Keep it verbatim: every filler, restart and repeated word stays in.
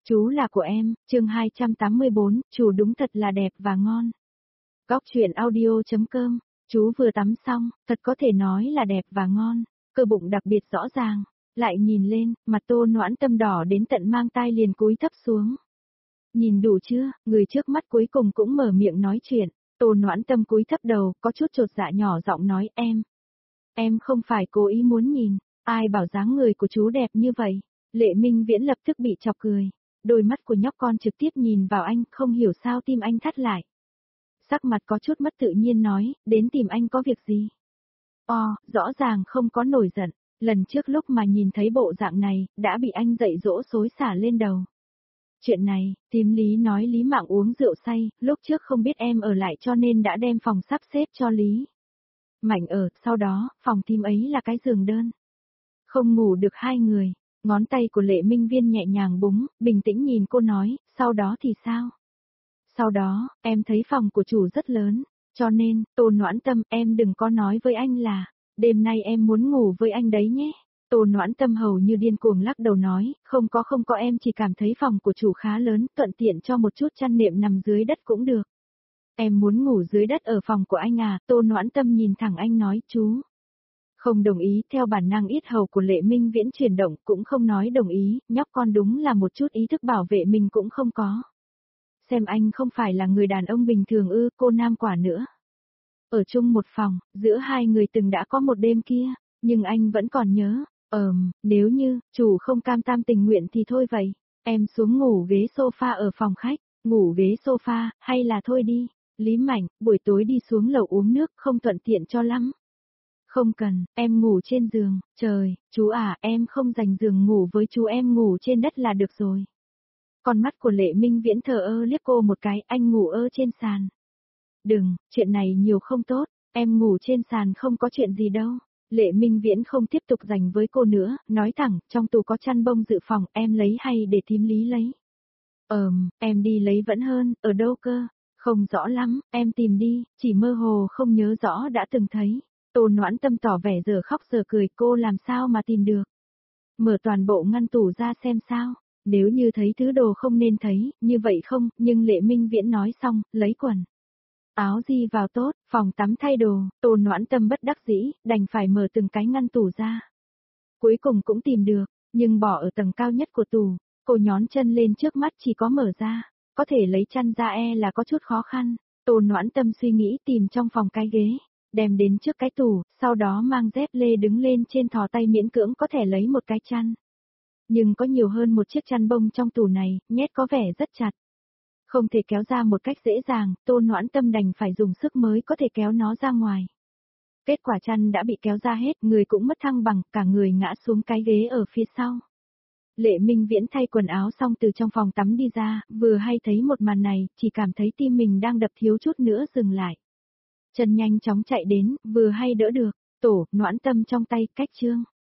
Chú là của em, chương hai trăm tám mươi bốn, chú đúng thật là đẹp và ngon. Góc truyện audio.com, chú vừa tắm xong, thật có thể nói là đẹp và ngon, cơ bụng đặc biệt rõ ràng, lại nhìn lên, mặt Tô Noãn Tâm đỏ đến tận mang tai liền cúi thấp xuống. Nhìn đủ chưa, người trước mắt cuối cùng cũng mở miệng nói chuyện, Tô Noãn Tâm cúi thấp đầu, có chút chột dạ nhỏ giọng nói em. Em không phải cố ý muốn nhìn, ai bảo dáng người của chú đẹp như vậy. Lệ Minh Viễn lập tức bị chọc cười. Đôi mắt của nhóc con trực tiếp nhìn vào anh, không hiểu sao tim anh thắt lại. Sắc mặt có chút mất tự nhiên nói, đến tìm anh có việc gì? Ồ, rõ ràng không có nổi giận, lần trước lúc mà nhìn thấy bộ dạng này, đã bị anh dạy dỗ xối xả lên đầu. Chuyện này, tím Lý nói Lý Mạng uống rượu say, lúc trước không biết em ở lại cho nên đã đem phòng sắp xếp cho Lý Mạnh ở, sau đó, phòng tím ấy là cái giường đơn. Không ngủ được hai người. Ngón tay của Lệ Minh Viễn nhẹ nhàng búng, bình tĩnh nhìn cô nói, sau đó thì sao? Sau đó, em thấy phòng của chủ rất lớn, cho nên, Tô Noãn Tâm, em đừng có nói với anh là, đêm nay em muốn ngủ với anh đấy nhé. Tô Noãn Tâm hầu như điên cuồng lắc đầu nói, không có không có em chỉ cảm thấy phòng của chủ khá lớn, thuận tiện cho một chút chăn nệm nằm dưới đất cũng được. Em muốn ngủ dưới đất ở phòng của anh à, Tô Noãn Tâm nhìn thẳng anh nói, chú. Không đồng ý, theo bản năng yết hầu của Lệ Minh Viễn chuyển động, cũng không nói đồng ý, nhóc con đúng là một chút ý thức bảo vệ mình cũng không có. Xem anh không phải là người đàn ông bình thường ư, cô nam quả nữa. Ở chung một phòng, giữa hai người từng đã có một đêm kia, nhưng anh vẫn còn nhớ, ờm, nếu như, chủ không cam tam tình nguyện thì thôi vậy, em xuống ngủ ghế sofa ở phòng khách, ngủ ghế sofa, hay là thôi đi, Lý Mạnh, buổi tối đi xuống lầu uống nước không thuận tiện cho lắm. Không cần, em ngủ trên giường, trời, chú à, em không dành giường ngủ với chú, em ngủ trên đất là được rồi. Con mắt của Lệ Minh Viễn thờ ơ liếc cô một cái, anh ngủ ơ trên sàn. Đừng, chuyện này nhiều không tốt, em ngủ trên sàn không có chuyện gì đâu. Lệ Minh Viễn không tiếp tục dành với cô nữa, nói thẳng, trong tủ có chăn bông dự phòng, em lấy hay để thím Lý lấy? Ờm, em đi lấy vẫn hơn, ở đâu cơ? Không rõ lắm, em tìm đi, chỉ mơ hồ không nhớ rõ đã từng thấy. Tô Noãn Tâm tỏ vẻ giờ khóc giờ cười, cô làm sao mà tìm được. Mở toàn bộ ngăn tủ ra xem sao, nếu như thấy thứ đồ không nên thấy, như vậy không, nhưng Lệ Minh Viễn nói xong, lấy quần áo gì vào tốt, phòng tắm thay đồ, Tô Noãn Tâm bất đắc dĩ, đành phải mở từng cái ngăn tủ ra. Cuối cùng cũng tìm được, nhưng bỏ ở tầng cao nhất của tủ, cô nhón chân lên trước mắt chỉ có mở ra, có thể lấy chăn ra e là có chút khó khăn. Tô Noãn Tâm suy nghĩ tìm trong phòng cái ghế, đem đến trước cái tủ, sau đó mang dép lê đứng lên trên thò tay miễn cưỡng có thể lấy một cái chăn. Nhưng có nhiều hơn một chiếc chăn bông trong tủ này, nhét có vẻ rất chặt. Không thể kéo ra một cách dễ dàng, Tô Noãn Tâm đành phải dùng sức mới có thể kéo nó ra ngoài. Kết quả chăn đã bị kéo ra hết, người cũng mất thăng bằng, cả người ngã xuống cái ghế ở phía sau. Lệ Minh Viễn thay quần áo xong từ trong phòng tắm đi ra, vừa hay thấy một màn này, chỉ cảm thấy tim mình đang đập thiếu chút nữa dừng lại. Chân nhanh chóng chạy đến, vừa hay đỡ được, Tổ, Noãn Tâm trong tay, cách chương.